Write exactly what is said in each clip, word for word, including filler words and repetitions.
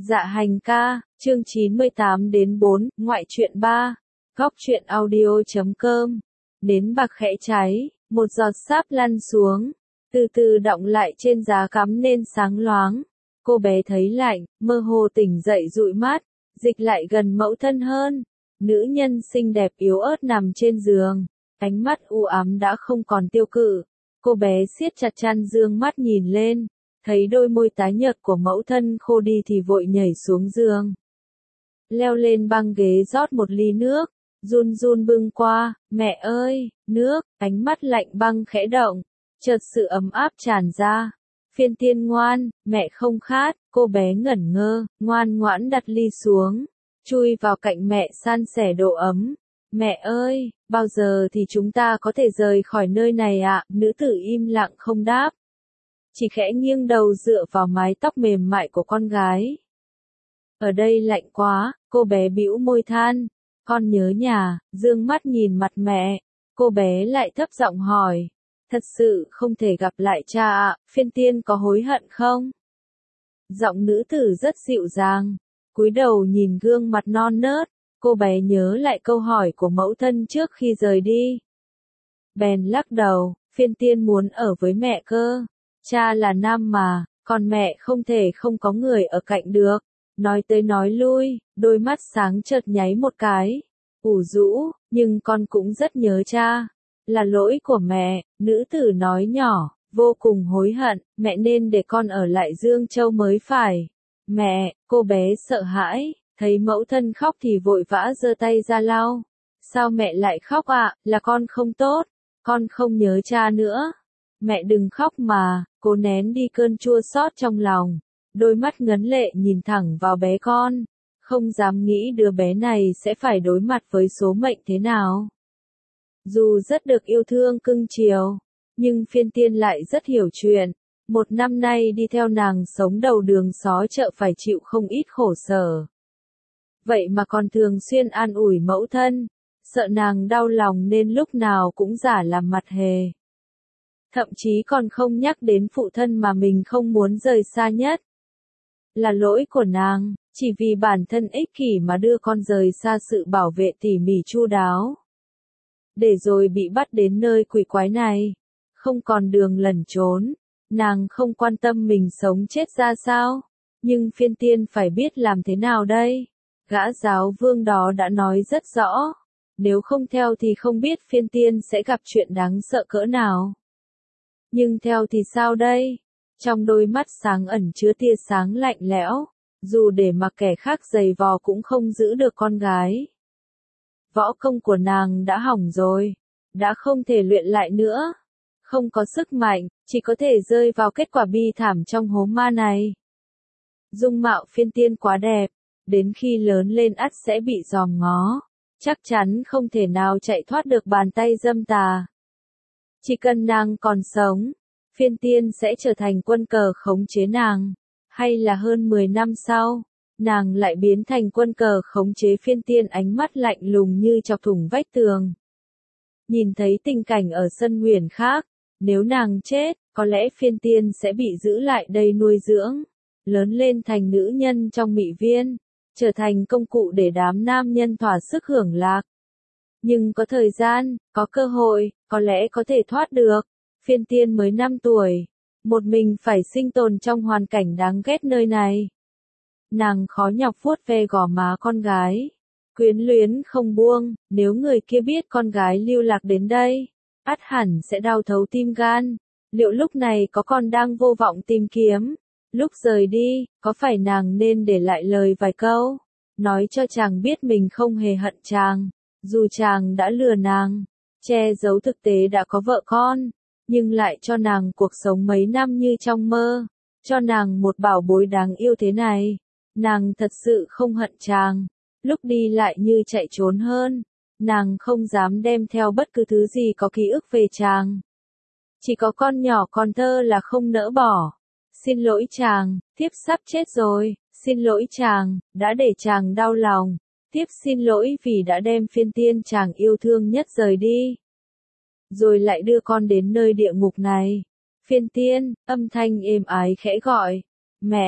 Dạ hành ca, chương chín mươi tám đến bốn, ngoại truyện ba, góc truyện audio chấm com. Nến bạc khẽ cháy, một giọt sáp lăn xuống, từ từ đọng lại trên giá cắm nên sáng loáng. Cô bé thấy lạnh, mơ hồ tỉnh dậy dụi mắt, dịch lại gần mẫu thân hơn. Nữ nhân xinh đẹp yếu ớt nằm trên giường, ánh mắt u ám đã không còn tiêu cự. Cô bé siết chặt chăn dương mắt nhìn lên, thấy đôi môi tái nhợt của mẫu thân khô đi thì vội nhảy xuống giường. Leo lên băng ghế rót một ly nước, run run bưng qua, mẹ ơi, nước, ánh mắt lạnh băng khẽ động, chợt sự ấm áp tràn ra. Phiên Tiên ngoan, mẹ không khát, cô bé ngẩn ngơ, ngoan ngoãn đặt ly xuống, chui vào cạnh mẹ san sẻ độ ấm. Mẹ ơi, bao giờ thì chúng ta có thể rời khỏi nơi này ạ? Nữ tử im lặng không đáp, chỉ khẽ nghiêng đầu dựa vào mái tóc mềm mại của con gái. Ở đây lạnh quá, cô bé bĩu môi than, con nhớ nhà. Dương mắt nhìn mặt mẹ, cô bé lại thấp giọng hỏi, thật sự không thể gặp lại cha ạ? Phiên Tiên có hối hận không? Giọng nữ tử rất dịu dàng, cúi đầu nhìn gương mặt non nớt, cô bé nhớ lại câu hỏi của mẫu thân trước khi rời đi. Bèn lắc đầu, Phiên Tiên muốn ở với mẹ cơ. Cha là nam mà, còn mẹ không thể không có người ở cạnh được. Nói tới nói lui, đôi mắt sáng chợt nháy một cái, ủ rũ, nhưng con cũng rất nhớ cha. Là lỗi của mẹ, nữ tử nói nhỏ, vô cùng hối hận, mẹ nên để con ở lại Dương Châu mới phải. Mẹ, cô bé sợ hãi, thấy mẫu thân khóc thì vội vã giơ tay ra lau. Sao mẹ lại khóc ạ? Là con không tốt, con không nhớ cha nữa. Mẹ đừng khóc mà, cố nén đi cơn chua xót trong lòng. Đôi mắt ngấn lệ nhìn thẳng vào bé con, không dám nghĩ đứa bé này sẽ phải đối mặt với số mệnh thế nào. Dù rất được yêu thương cưng chiều, nhưng Phiên Tiên lại rất hiểu chuyện. Một năm nay đi theo nàng sống đầu đường xó chợ phải chịu không ít khổ sở. Vậy mà còn thường xuyên an ủi mẫu thân, sợ nàng đau lòng nên lúc nào cũng giả làm mặt hề. Thậm chí còn không nhắc đến phụ thân mà mình không muốn rời xa nhất. Là lỗi của nàng, chỉ vì bản thân ích kỷ mà đưa con rời xa sự bảo vệ tỉ mỉ chu đáo. Để rồi bị bắt đến nơi quỷ quái này, không còn đường lẩn trốn, nàng không quan tâm mình sống chết ra sao. Nhưng Phiên Tiên phải biết làm thế nào đây? Gã giáo vương đó đã nói rất rõ, nếu không theo thì không biết Phiên Tiên sẽ gặp chuyện đáng sợ cỡ nào. Nhưng theo thì sao đây? Trong đôi mắt sáng ẩn chứa tia sáng lạnh lẽo, dù để mặc kẻ khác giày vò cũng không giữ được con gái. Võ công của nàng đã hỏng rồi, đã không thể luyện lại nữa, không có sức mạnh, chỉ có thể rơi vào kết quả bi thảm trong hố ma này. Dung mạo Phiên Tiên quá đẹp, đến khi lớn lên ắt sẽ bị dòm ngó, chắc chắn không thể nào chạy thoát được bàn tay dâm tà. Chỉ cần nàng còn sống, Phiên Tiên sẽ trở thành quân cờ khống chế nàng, hay là hơn mười năm sau, nàng lại biến thành quân cờ khống chế Phiên Tiên. Ánh mắt lạnh lùng như chọc thủng vách tường. Nhìn thấy tình cảnh ở sân nguyền khác, nếu nàng chết, có lẽ Phiên Tiên sẽ bị giữ lại đây nuôi dưỡng, lớn lên thành nữ nhân trong Mị Viên, trở thành công cụ để đám nam nhân thỏa sức hưởng lạc. Nhưng có thời gian, có cơ hội, có lẽ có thể thoát được. Phiên Tiên mới năm tuổi, một mình phải sinh tồn trong hoàn cảnh đáng ghét nơi này. Nàng khó nhọc vuốt ve gò má con gái, quyến luyến không buông. Nếu người kia biết con gái lưu lạc đến đây, ắt hẳn sẽ đau thấu tim gan. Liệu lúc này có còn đang vô vọng tìm kiếm? Lúc rời đi, có phải nàng nên để lại lời vài câu, nói cho chàng biết mình không hề hận chàng, dù chàng đã lừa nàng, che giấu thực tế đã có vợ con, nhưng lại cho nàng cuộc sống mấy năm như trong mơ, cho nàng một bảo bối đáng yêu thế này. Nàng thật sự không hận chàng, lúc đi lại như chạy trốn hơn, nàng không dám đem theo bất cứ thứ gì có ký ức về chàng. Chỉ có con nhỏ còn thơ là không nỡ bỏ. Xin lỗi chàng, thiếp sắp chết rồi, xin lỗi chàng, đã để chàng đau lòng, thiếp xin lỗi vì đã đem Phiên Tiên chàng yêu thương nhất rời đi. Rồi lại đưa con đến nơi địa ngục này. Phiên Tiên, âm thanh êm ái khẽ gọi, mẹ,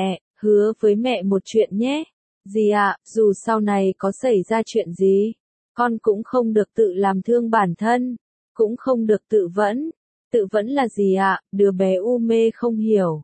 Hứa với mẹ một chuyện nhé. Dì ạ, dù sau này có xảy ra chuyện gì, con cũng không được tự làm thương bản thân, cũng không được tự vẫn. Tự vẫn là gì ạ? Đứa bé u mê không hiểu.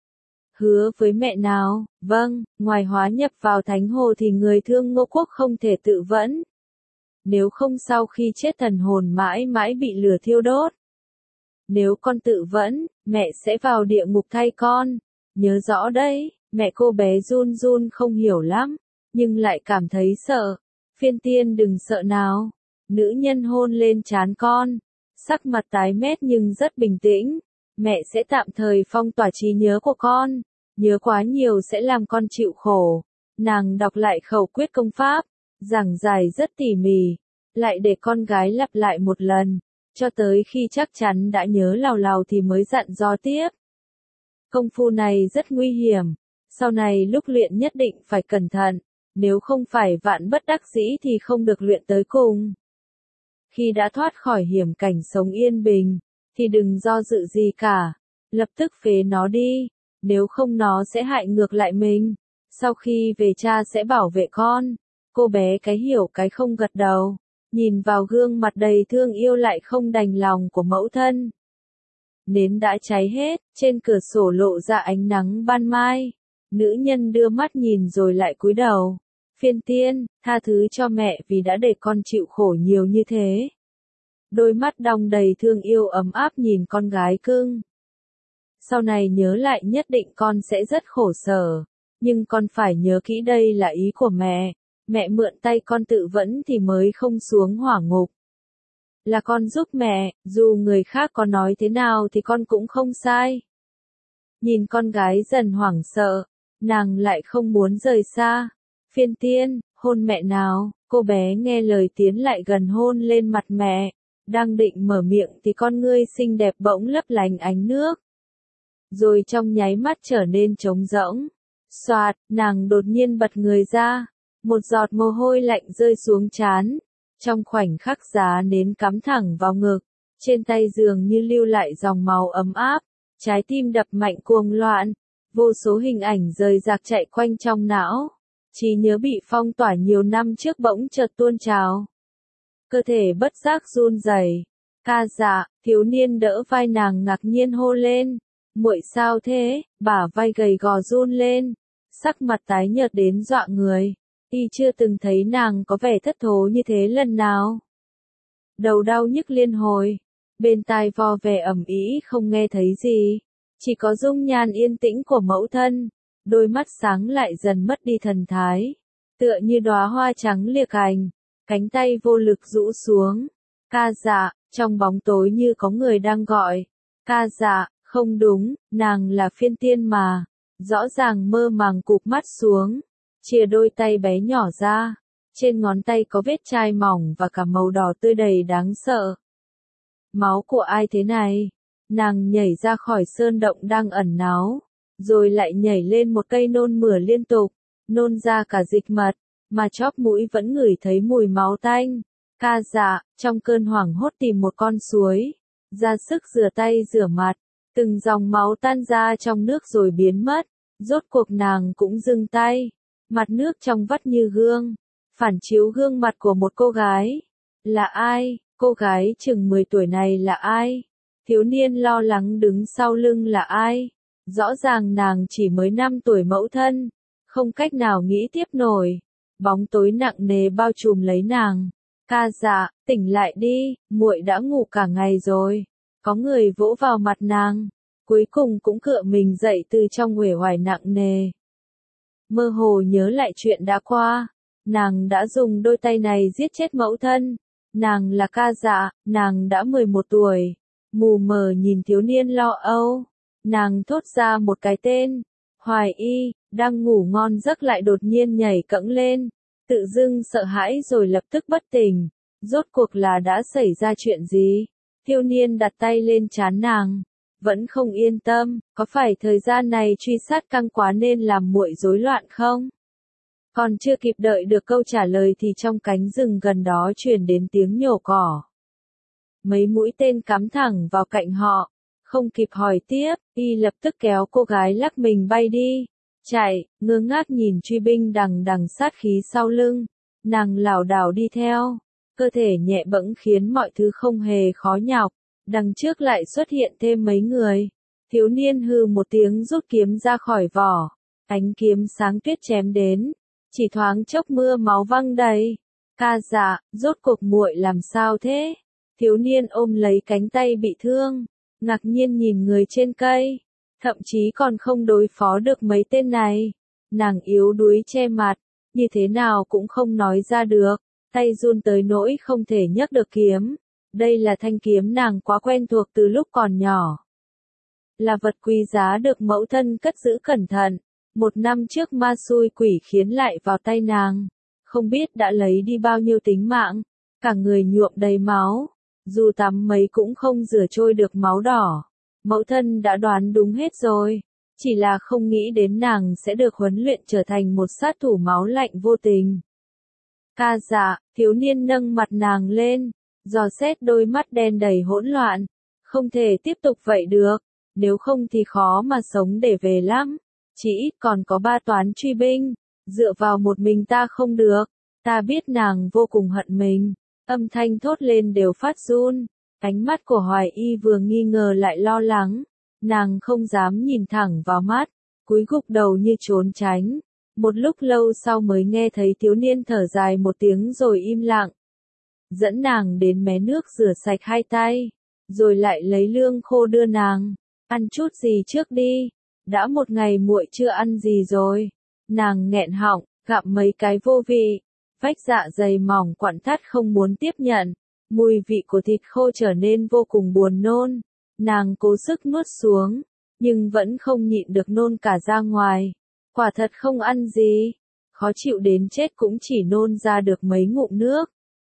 Hứa với mẹ nào, vâng, ngoài hóa nhập vào thánh hồ thì người thương Ngô Quốc không thể tự vẫn. Nếu không sau khi chết thần hồn mãi mãi bị lửa thiêu đốt. Nếu con tự vẫn, mẹ sẽ vào địa ngục thay con. Nhớ rõ đấy, mẹ cô bé run run không hiểu lắm, nhưng lại cảm thấy sợ. Phiên Tiên đừng sợ nào. Nữ nhân hôn lên trán con, sắc mặt tái mét nhưng rất bình tĩnh. Mẹ sẽ tạm thời phong tỏa trí nhớ của con. Nhớ quá nhiều sẽ làm con chịu khổ. Nàng đọc lại khẩu quyết công pháp, giảng giải rất tỉ mỉ, lại để con gái lặp lại một lần, cho tới khi chắc chắn đã nhớ lào lào thì mới dặn dò tiếp. Công phu này rất nguy hiểm, sau này lúc luyện nhất định phải cẩn thận, nếu không phải vạn bất đắc dĩ thì không được luyện tới cùng. Khi đã thoát khỏi hiểm cảnh sống yên bình, thì đừng do dự gì cả, lập tức phế nó đi, nếu không nó sẽ hại ngược lại mình. Sau khi về cha sẽ bảo vệ con. Cô bé cái hiểu cái không gật đầu, nhìn vào gương mặt đầy thương yêu lại không đành lòng của mẫu thân. Nến đã cháy hết, trên cửa sổ lộ ra ánh nắng ban mai. Nữ nhân đưa mắt nhìn rồi lại cúi đầu. Phiên Tiên, tha thứ cho mẹ vì đã để con chịu khổ nhiều như thế. Đôi mắt đong đầy thương yêu ấm áp nhìn con gái cưng. Sau này nhớ lại nhất định con sẽ rất khổ sở. Nhưng con phải nhớ kỹ đây là ý của mẹ. Mẹ mượn tay con tự vẫn thì mới không xuống hỏa ngục. Là con giúp mẹ, dù người khác có nói thế nào thì con cũng không sai. Nhìn con gái dần hoảng sợ, nàng lại không muốn rời xa. Phiên Tiên, hôn mẹ nào. Cô bé nghe lời tiến lại gần hôn lên mặt mẹ. Đang định mở miệng thì con ngươi xinh đẹp bỗng lấp lánh ánh nước. Rồi trong nháy mắt trở nên trống rỗng. Xoạt, nàng đột nhiên bật người ra. Một giọt mồ hôi lạnh rơi xuống trán. Trong khoảnh khắc giá nến cắm thẳng vào ngực. Trên tay dường như lưu lại dòng máu ấm áp. Trái tim đập mạnh cuồng loạn. Vô số hình ảnh rời rạc chạy quanh trong não. Trí nhớ bị phong tỏa nhiều năm trước bỗng chợt tuôn trào. Cơ thể bất giác run rẩy. Ca dạ, thiếu niên đỡ vai nàng ngạc nhiên hô lên. Muội sao thế? Bả vai gầy gò run lên. Sắc mặt tái nhợt đến dọa người. Y chưa từng thấy nàng có vẻ thất thố như thế lần nào. Đầu đau nhức liên hồi. Bên tai vo về ầm ĩ không nghe thấy gì. Chỉ có dung nhan yên tĩnh của mẫu thân. Đôi mắt sáng lại dần mất đi thần thái. Tựa như đóa hoa trắng lìa cành. Cánh tay vô lực rũ xuống. Ca dạ, trong bóng tối như có người đang gọi. Ca dạ, không đúng, nàng là Phiên Tiên mà. Rõ ràng mơ màng cụp mắt xuống. Chia đôi tay bé nhỏ ra. Trên ngón tay có vết chai mỏng và cả màu đỏ tươi đầy đáng sợ. Máu của ai thế này? Nàng nhảy ra khỏi sơn động đang ẩn náu. Rồi lại nhảy lên một cây nôn mửa liên tục. Nôn ra cả dịch mật. Mà chóp mũi vẫn ngửi thấy mùi máu tanh. Ca dạ, trong cơn hoảng hốt tìm một con suối. Ra sức rửa tay rửa mặt. Từng dòng máu tan ra trong nước rồi biến mất. Rốt cuộc nàng cũng dừng tay. Mặt nước trong vắt như gương. Phản chiếu gương mặt của một cô gái. Là ai? Cô gái chừng mười tuổi này là ai? Thiếu niên lo lắng đứng sau lưng là ai? Rõ ràng nàng chỉ mới năm tuổi mẫu thân. Không cách nào nghĩ tiếp nổi. Bóng tối nặng nề bao trùm lấy nàng. Ca dạ, tỉnh lại đi, muội đã ngủ cả ngày rồi. Có người vỗ vào mặt nàng. Cuối cùng cũng cựa mình dậy từ trong uể oải nặng nề. Mơ hồ nhớ lại chuyện đã qua. Nàng đã dùng đôi tay này giết chết mẫu thân. Nàng là Ca dạ, nàng đã mười một tuổi. Mù mờ nhìn thiếu niên lo âu. Nàng thốt ra một cái tên. Hoài Y, đang ngủ ngon giấc lại đột nhiên nhảy cẫng lên. Tự dưng sợ hãi rồi lập tức bất tỉnh. Rốt cuộc là đã xảy ra chuyện gì? Thiếu niên đặt tay lên trán nàng. Vẫn không yên tâm, có phải thời gian này truy sát căng quá nên làm muội rối loạn không? Còn chưa kịp đợi được câu trả lời thì trong cánh rừng gần đó truyền đến tiếng nhổ cỏ. Mấy mũi tên cắm thẳng vào cạnh họ. Không kịp hỏi tiếp, Y lập tức kéo cô gái lắc mình bay đi. chạy, ngơ ngác nhìn truy binh đằng đằng sát khí sau lưng, nàng lảo đảo đi theo, cơ thể nhẹ bẫng khiến mọi thứ không hề khó nhọc, đằng trước lại xuất hiện thêm mấy người. Thiếu niên hừ một tiếng rút kiếm ra khỏi vỏ, ánh kiếm sáng tuyết chém đến, chỉ thoáng chốc mưa máu văng đầy. Ca dạ, rốt cuộc muội làm sao thế? Thiếu niên ôm lấy cánh tay bị thương, ngạc nhiên nhìn người trên cây, thậm chí còn không đối phó được mấy tên này. Nàng yếu đuối che mặt, như thế nào cũng không nói ra được, tay run tới nỗi không thể nhấc được kiếm. Đây là thanh kiếm nàng quá quen thuộc từ lúc còn nhỏ. Là vật quý giá được mẫu thân cất giữ cẩn thận. Một năm trước ma xui quỷ khiến lại vào tay nàng. Không biết đã lấy đi bao nhiêu tính mạng. Cả người nhuộm đầy máu. Dù tắm mấy cũng không rửa trôi được máu đỏ. Mẫu thân đã đoán đúng hết rồi. Chỉ là không nghĩ đến nàng sẽ được huấn luyện trở thành một sát thủ máu lạnh vô tình. Ca dạ, thiếu niên nâng mặt nàng lên. Dò xét đôi mắt đen đầy hỗn loạn. Không thể tiếp tục vậy được. Nếu không thì khó mà sống để về lắm. Chỉ ít còn có ba toán truy binh. Dựa vào một mình ta không được. Ta biết nàng vô cùng hận mình. Âm thanh thốt lên đều phát run. Ánh mắt của Hoài Y vừa nghi ngờ lại lo lắng. Nàng không dám nhìn thẳng vào mắt. Cúi gục đầu như trốn tránh. Một lúc lâu sau mới nghe thấy thiếu niên thở dài một tiếng rồi im lặng. Dẫn nàng đến mé nước rửa sạch hai tay. Rồi lại lấy lương khô đưa nàng. Ăn chút gì trước đi. Đã một ngày muội chưa ăn gì rồi. Nàng nghẹn họng, gặm mấy cái vô vị. Vách dạ dày mỏng quặn thắt không muốn tiếp nhận. Mùi vị của thịt khô trở nên vô cùng buồn nôn. Nàng cố sức nuốt xuống. Nhưng vẫn không nhịn được nôn cả ra ngoài. Quả thật không ăn gì. Khó chịu đến chết cũng chỉ nôn ra được mấy ngụm nước.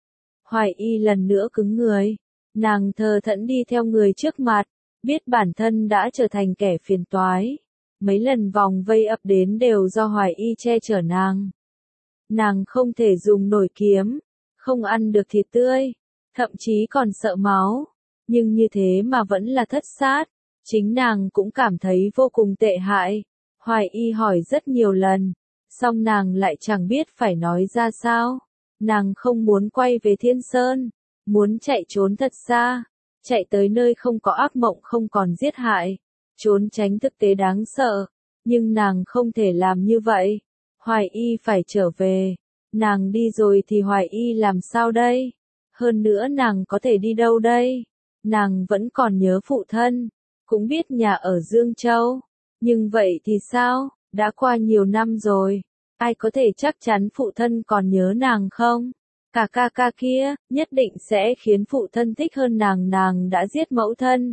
Hoài Y lần nữa cứng người. Nàng thờ thẫn đi theo người trước mặt. Biết bản thân đã trở thành kẻ phiền toái. Mấy lần vòng vây ập đến đều do Hoài Y che chở nàng. Nàng không thể dùng nổi kiếm. Không ăn được thịt tươi. Thậm chí còn sợ máu. Nhưng như thế mà vẫn là thất sát. Chính nàng cũng cảm thấy vô cùng tệ hại. Hoài Y hỏi rất nhiều lần. Song nàng lại chẳng biết phải nói ra sao. Nàng không muốn quay về Thiên Sơn. Muốn chạy trốn thật xa. Chạy tới nơi không có ác mộng không còn giết hại. Trốn tránh thực tế đáng sợ. Nhưng nàng không thể làm như vậy. Hoài Y phải trở về. Nàng đi rồi thì Hoài Y làm sao đây? Hơn nữa nàng có thể đi đâu đây? Nàng vẫn còn nhớ phụ thân. Cũng biết nhà ở Dương Châu. Nhưng vậy thì sao? Đã qua nhiều năm rồi. Ai có thể chắc chắn phụ thân còn nhớ nàng không? Cả ca ca kia, nhất định sẽ khiến phụ thân thích hơn nàng. Nàng đã giết mẫu thân.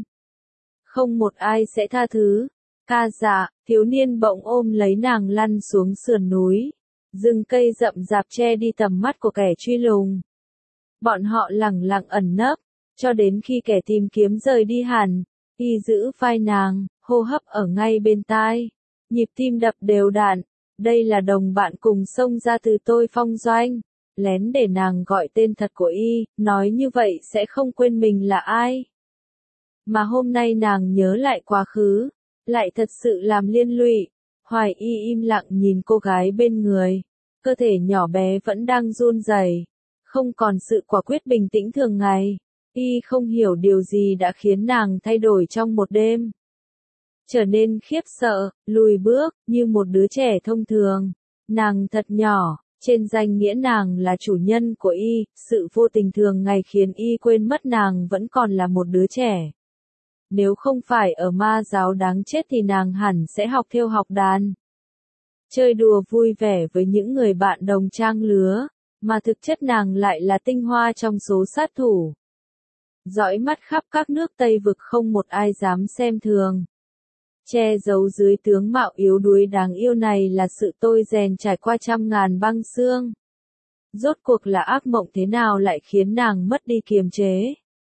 Không một ai sẽ tha thứ. Ca dạ, thiếu niên bỗng ôm lấy nàng lăn xuống sườn núi. Rừng cây rậm rạp che đi tầm mắt của kẻ truy lùng. Bọn họ lẳng lặng ẩn nấp, cho đến khi kẻ tìm kiếm rời đi hẳn. Y giữ vai nàng, hô hấp ở ngay bên tai. Nhịp tim đập đều đặn. Đây là đồng bạn cùng xông ra từ Tôi Phong Doanh. Lén để nàng gọi tên thật của Y, nói như vậy sẽ không quên mình là ai. Mà hôm nay nàng nhớ lại quá khứ, lại thật sự làm liên lụy. Hoài Y im lặng nhìn cô gái bên người, cơ thể nhỏ bé vẫn đang run rẩy, không còn sự quả quyết bình tĩnh thường ngày. Y không hiểu điều gì đã khiến nàng thay đổi trong một đêm. Trở nên khiếp sợ, lùi bước, như một đứa trẻ thông thường. Nàng thật nhỏ, trên danh nghĩa nàng là chủ nhân của Y, sự vô tình thường ngày khiến Y quên mất nàng vẫn còn là một đứa trẻ. Nếu không phải ở ma giáo đáng chết thì nàng hẳn sẽ học theo học đàn. Chơi đùa vui vẻ với những người bạn đồng trang lứa, mà thực chất nàng lại là tinh hoa trong số sát thủ. Dõi mắt khắp các nước Tây vực không một ai dám xem thường. Che giấu dưới tướng mạo yếu đuối đáng yêu này là sự tôi rèn trải qua trăm ngàn băng xương. Rốt cuộc là ác mộng thế nào lại khiến nàng mất đi kiềm chế.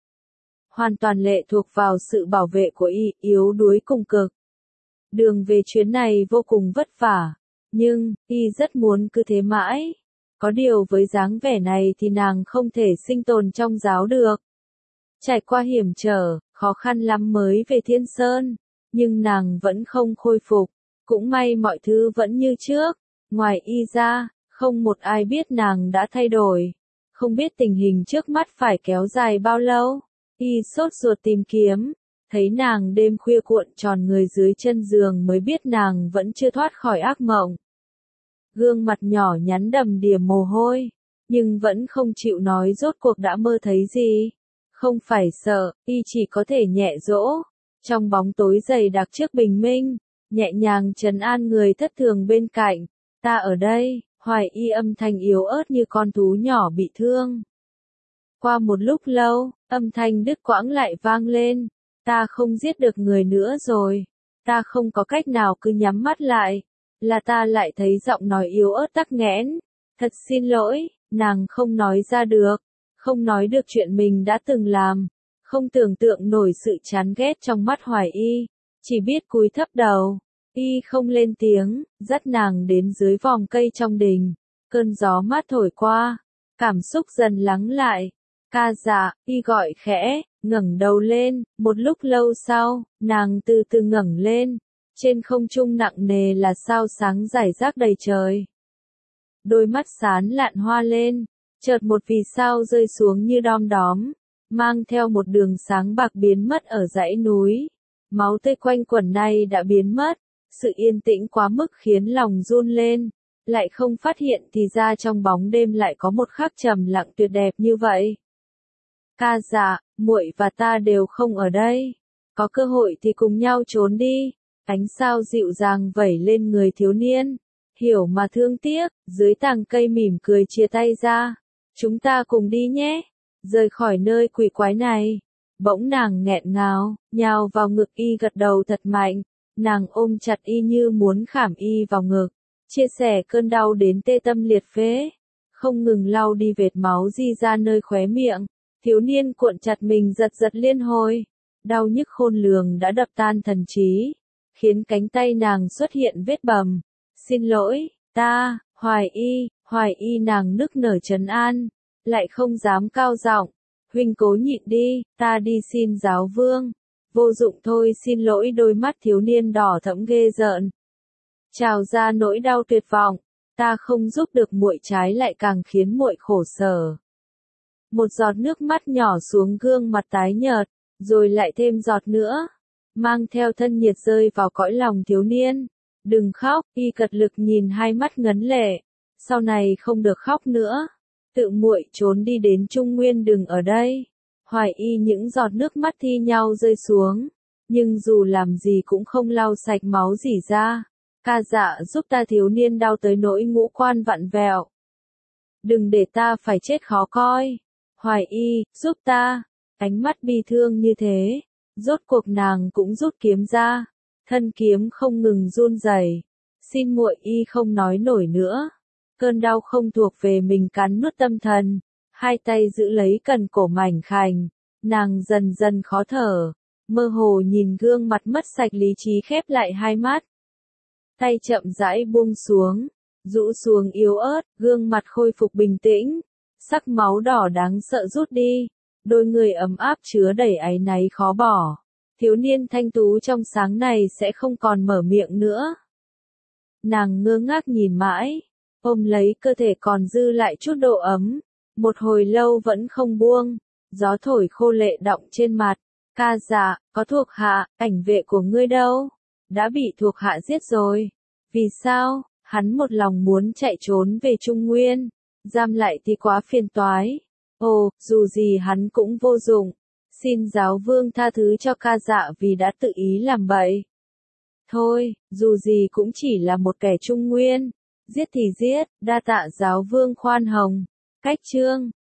Hoàn toàn lệ thuộc vào sự bảo vệ của Y, yếu đuối cùng cực. Đường về chuyến này vô cùng vất vả, nhưng, Y rất muốn cứ thế mãi. Có điều với dáng vẻ này thì nàng không thể sinh tồn trong giáo được. Trải qua hiểm trở, khó khăn lắm mới về Thiên Sơn, nhưng nàng vẫn không khôi phục. Cũng may mọi thứ vẫn như trước, ngoài y ra, không một ai biết nàng đã thay đổi. Không biết tình hình trước mắt phải kéo dài bao lâu, y sốt ruột tìm kiếm, thấy nàng đêm khuya cuộn tròn người dưới chân giường mới biết nàng vẫn chưa thoát khỏi ác mộng. Gương mặt nhỏ nhắn đầm đìa mồ hôi, nhưng vẫn không chịu nói rốt cuộc đã mơ thấy gì. Không phải sợ, y chỉ có thể nhẹ dỗ. Trong bóng tối dày đặc trước bình minh, nhẹ nhàng trấn an người thất thường bên cạnh. Ta ở đây, Hoài Y âm thanh yếu ớt như con thú nhỏ bị thương. Qua một lúc lâu, âm thanh đứt quãng lại vang lên. Ta không giết được người nữa rồi. Ta không có cách nào cứ nhắm mắt lại. Là ta lại thấy giọng nói yếu ớt tắc nghẽn. Thật xin lỗi, nàng không nói ra được. Không nói được chuyện mình đã từng làm. Không tưởng tượng nổi sự chán ghét trong mắt Hoài Y. Chỉ biết cúi thấp đầu. Y không lên tiếng, dắt nàng đến dưới vòng cây trong đình. Cơn gió mát thổi qua. Cảm xúc dần lắng lại. Ca dạ, Y gọi khẽ, ngẩng đầu lên. Một lúc lâu sau, nàng từ từ ngẩng lên. Trên không trung nặng nề là sao sáng rải rác đầy trời. Đôi mắt xán lạn hoa lên. Chợt một vì sao rơi xuống như đom đóm. Mang theo một đường sáng bạc biến mất ở dãy núi. Máu tươi quanh quẩn này đã biến mất. Sự yên tĩnh quá mức khiến lòng run lên. Lại không phát hiện thì ra trong bóng đêm lại có một khắc trầm lặng tuyệt đẹp như vậy. Ca dạ, muội và ta đều không ở đây. Có cơ hội thì cùng nhau trốn đi. Ánh sao dịu dàng vẩy lên người thiếu niên. Hiểu mà thương tiếc, dưới tàng cây mỉm cười chia tay ra. Chúng ta cùng đi nhé. Rời khỏi nơi quỷ quái này. Bỗng nàng nghẹn ngào, nhào vào ngực y gật đầu thật mạnh. Nàng ôm chặt y như muốn khảm y vào ngực. Chia sẻ cơn đau đến tê tâm liệt phế. Không ngừng lau đi vệt máu di ra nơi khóe miệng. Thiếu niên cuộn chặt mình giật giật liên hồi. Đau nhức khôn lường đã đập tan thần trí. Khiến cánh tay nàng xuất hiện vết bầm. Xin lỗi, ta, Hoài Y, Hoài Y nàng nức nở trấn an. Lại không dám cao giọng. Huynh cố nhịn đi, ta đi xin giáo vương. Vô dụng thôi, xin lỗi. Đôi mắt thiếu niên đỏ thẫm ghê rợn. Trào ra nỗi đau tuyệt vọng. Ta không giúp được muội, trái lại càng khiến muội khổ sở. Một giọt nước mắt nhỏ xuống gương mặt tái nhợt, rồi lại thêm giọt nữa. Mang theo thân nhiệt rơi vào cõi lòng thiếu niên. Đừng khóc, y cật lực nhìn hai mắt ngấn lệ. Sau này không được khóc nữa. Tự muội trốn đi đến Trung Nguyên, đừng ở đây. Hoài Y những giọt nước mắt thi nhau rơi xuống. Nhưng dù làm gì cũng không lau sạch máu rỉ ra. Ca dạ giúp ta, thiếu niên đau tới nỗi ngũ quan vặn vẹo. Đừng để ta phải chết khó coi. Hoài Y, giúp ta. Ánh mắt bi thương như thế. Rốt cuộc nàng cũng rút kiếm ra. Thân kiếm không ngừng run rẩy. Xin muội. Y không nói nổi nữa. Cơn đau không thuộc về mình cắn nuốt tâm thần. Hai tay giữ lấy cần cổ mảnh khảnh. Nàng dần dần khó thở. Mơ hồ nhìn gương mặt mất sạch lý trí, khép lại hai mắt. Tay chậm rãi buông xuống. Rũ xuống yếu ớt, gương mặt khôi phục bình tĩnh. Sắc máu đỏ đáng sợ rút đi. Đôi người ấm áp chứa đầy áy náy khó bỏ. Thiếu niên thanh tú trong sáng này sẽ không còn mở miệng nữa. Nàng ngơ ngác nhìn mãi. Ôm lấy cơ thể còn dư lại chút độ ấm. Một hồi lâu vẫn không buông. Gió thổi khô lệ đọng trên mặt. Ca dạ, có thuộc hạ, ảnh vệ của ngươi đâu? Đã bị thuộc hạ giết rồi. Vì sao? Hắn một lòng muốn chạy trốn về Trung Nguyên. Giam lại thì quá phiền toái. Ồ, dù gì hắn cũng vô dụng. Xin giáo vương tha thứ cho ca dạ vì đã tự ý làm bậy. Thôi, dù gì cũng chỉ là một kẻ Trung Nguyên. Giết thì giết, đa tạ giáo vương khoan hồng. Cách chương